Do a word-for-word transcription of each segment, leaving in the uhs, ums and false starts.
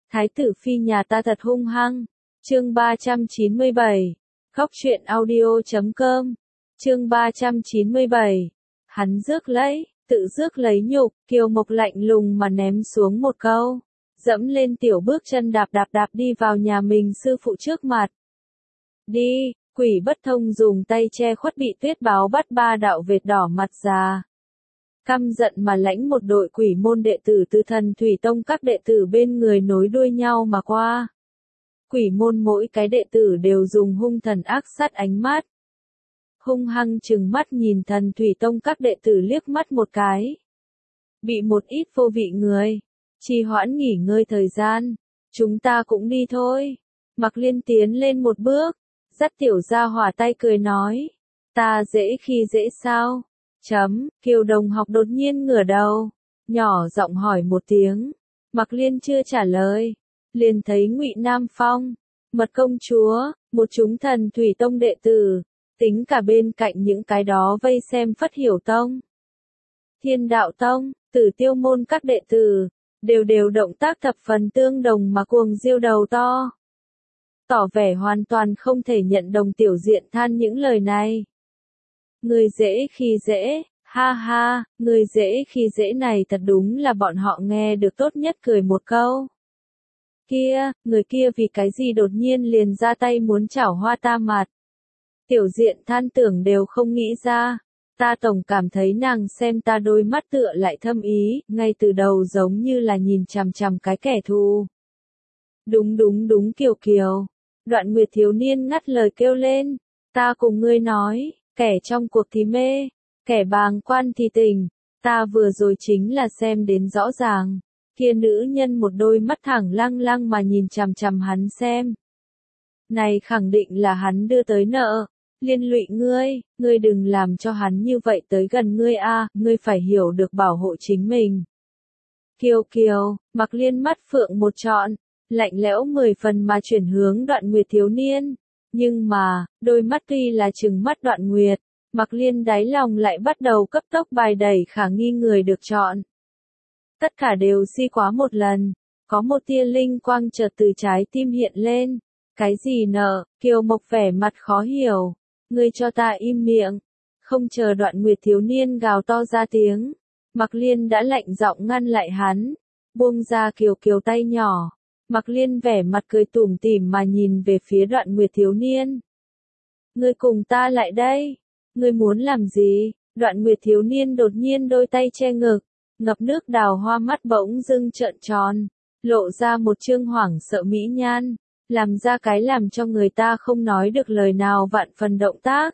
Thái tử phi nhà ta thật hung hăng. Chương ba trăm chín mươi bảy. Khóc chuyện audio chấm com. Chương ba trăm chín mươi bảy. Hắn rước lấy, tự rước lấy nhục, Kiều Mộc lạnh lùng mà ném xuống một câu, dẫm lên tiểu bước chân đạp đạp đạp đi vào nhà mình sư phụ trước mặt. Đi, Quỷ Bất Thông dùng tay che khuất bị Tuyết Báo bắt ba đạo vệt đỏ mặt già. Căm giận mà lãnh một đội quỷ môn đệ tử từ Thần Thủy Tông các đệ tử bên người nối đuôi nhau mà qua. Quỷ môn mỗi cái đệ tử đều dùng hung thần ác sát ánh mắt. Hung hăng trừng mắt nhìn Thần Thủy Tông các đệ tử liếc mắt một cái. Bị một ít vô vị người trì hoãn nghỉ ngơi thời gian, chúng ta cũng đi thôi. Mặc Liên tiến lên một bước, dắt tiểu gia hỏa tay cười nói, ta dễ khi dễ sao? Chấm, Kiều đồng học đột nhiên ngửa đầu, nhỏ giọng hỏi một tiếng. Mặc Liên chưa trả lời, liền thấy Ngụy Nam Phong, Mật công chúa, một chúng Thần Thủy Tông đệ tử, tính cả bên cạnh những cái đó vây xem Phất Hiểu Tông, Thiên Đạo Tông, Tử Tiêu môn các đệ tử, đều đều động tác thập phần tương đồng mà cuồng diêu đầu to. Tỏ vẻ hoàn toàn không thể nhận đồng tiểu diện than những lời này. Người dễ khi dễ, ha ha, người dễ khi dễ này thật đúng là bọn họ nghe được tốt nhất cười một câu. Kia, người kia vì cái gì đột nhiên liền ra tay muốn chảo hoa ta mặt. Tiểu diện than tưởng đều không nghĩ ra, ta tổng cảm thấy nàng xem ta đôi mắt tựa lại thâm ý, ngay từ đầu giống như là nhìn chằm chằm cái kẻ thù. Đúng đúng đúng Kiều Kiều. Đoạn Nguyệt thiếu niên ngắt lời kêu lên, ta cùng ngươi nói, kẻ trong cuộc thì mê, kẻ bàng quan thì tình, ta vừa rồi chính là xem đến rõ ràng, kia nữ nhân một đôi mắt thẳng lăng lăng mà nhìn chằm chằm hắn xem. Này khẳng định là hắn đưa tới nợ, liên lụy ngươi, ngươi đừng làm cho hắn như vậy tới gần ngươi a, ngươi phải hiểu được bảo hộ chính mình. Kiều Kiều, Mặc Liên mắt phượng một trọn, lạnh lẽo mười phần mà chuyển hướng Đoạn Nguyệt thiếu niên, nhưng mà, đôi mắt tuy là trừng mắt Đoạn Nguyệt, Mặc Liên đáy lòng lại bắt đầu cấp tốc bài đẩy khả nghi người được chọn. Tất cả đều si quá một lần, có một tia linh quang chợt từ trái tim hiện lên, cái gì nợ? Kiều Mộc vẻ mặt khó hiểu, ngươi cho ta im miệng. Không chờ Đoạn Nguyệt thiếu niên gào to ra tiếng, Mặc Liên đã lạnh giọng ngăn lại hắn, buông ra Kiều Kiều tay nhỏ. Mặc Liên vẻ mặt cười tủm tỉm mà nhìn về phía Đoạn Nguyệt thiếu niên. Ngươi cùng ta lại đây, ngươi muốn làm gì? Đoạn Nguyệt thiếu niên đột nhiên đôi tay che ngực, ngập nước đào hoa mắt bỗng dưng trợn tròn, lộ ra một trương hoảng sợ mỹ nhan, làm ra cái làm cho người ta không nói được lời nào vạn phần động tác.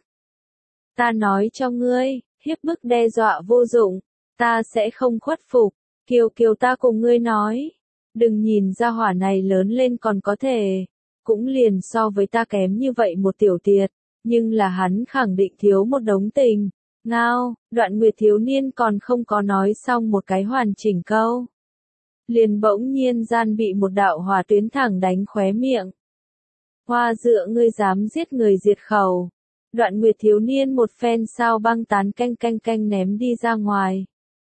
Ta nói cho ngươi, hiếp bức đe dọa vô dụng, ta sẽ không khuất phục. Kiều Kiều ta cùng ngươi nói. Đừng nhìn ra hỏa này lớn lên còn có thể, cũng liền so với ta kém như vậy một tiểu tiệt, nhưng là hắn khẳng định thiếu một đống tình. Ngao, Đoạn Nguyệt thiếu niên còn không có nói xong một cái hoàn chỉnh câu. Liền bỗng nhiên gian bị một đạo hỏa tuyến thẳng đánh khóe miệng. Hoa dựa ngươi dám giết người diệt khẩu. Đoạn Nguyệt thiếu niên một phen sao băng tán canh canh canh ném đi ra ngoài.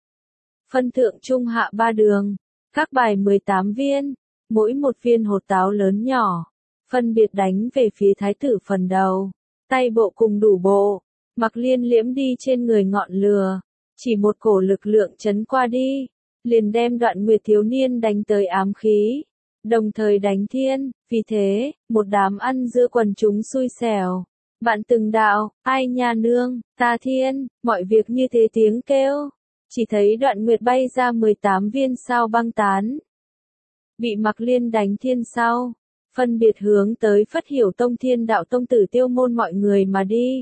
Phân thượng trung hạ ba đường. Các bài mười tám viên, mỗi một viên hột táo lớn nhỏ, phân biệt đánh về phía thái tử phần đầu, tay bộ cùng đủ bộ, Mặc Liên liễm đi trên người ngọn lửa, chỉ một cổ lực lượng chấn qua đi, liền đem Đoạn Nguyệt thiếu niên đánh tới ám khí, đồng thời đánh thiên, vì thế, một đám ăn dưa quần chúng xui xẻo. Bạn từng đạo, ai nha nương, ta thiên, mọi việc như thế tiếng kêu. Chỉ thấy Đoạn Nguyệt bay ra mười tám viên sao băng tán. Bị Mặc Liên đánh thiên sau, phân biệt hướng tới Phất Hiểu Tông Thiên Đạo Tông Tử Tiêu môn mọi người mà đi.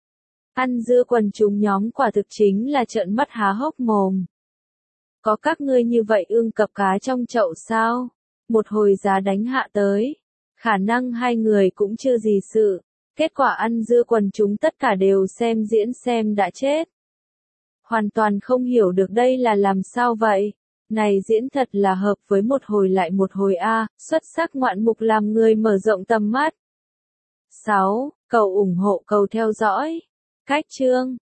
Ăn dưa quần chúng nhóm quả thực chính là trợn mắt há hốc mồm. Có các ngươi như vậy ương cập cá trong chậu sao? Một hồi giá đánh hạ tới, khả năng hai người cũng chưa gì sự, kết quả ăn dưa quần chúng tất cả đều xem diễn xem đã chết. Hoàn toàn không hiểu được đây là làm sao vậy. Này diễn thật là hợp với một hồi lại một hồi a, xuất sắc ngoạn mục làm người mở rộng tầm mắt. sáu. Cầu ủng hộ cầu theo dõi. Cách chương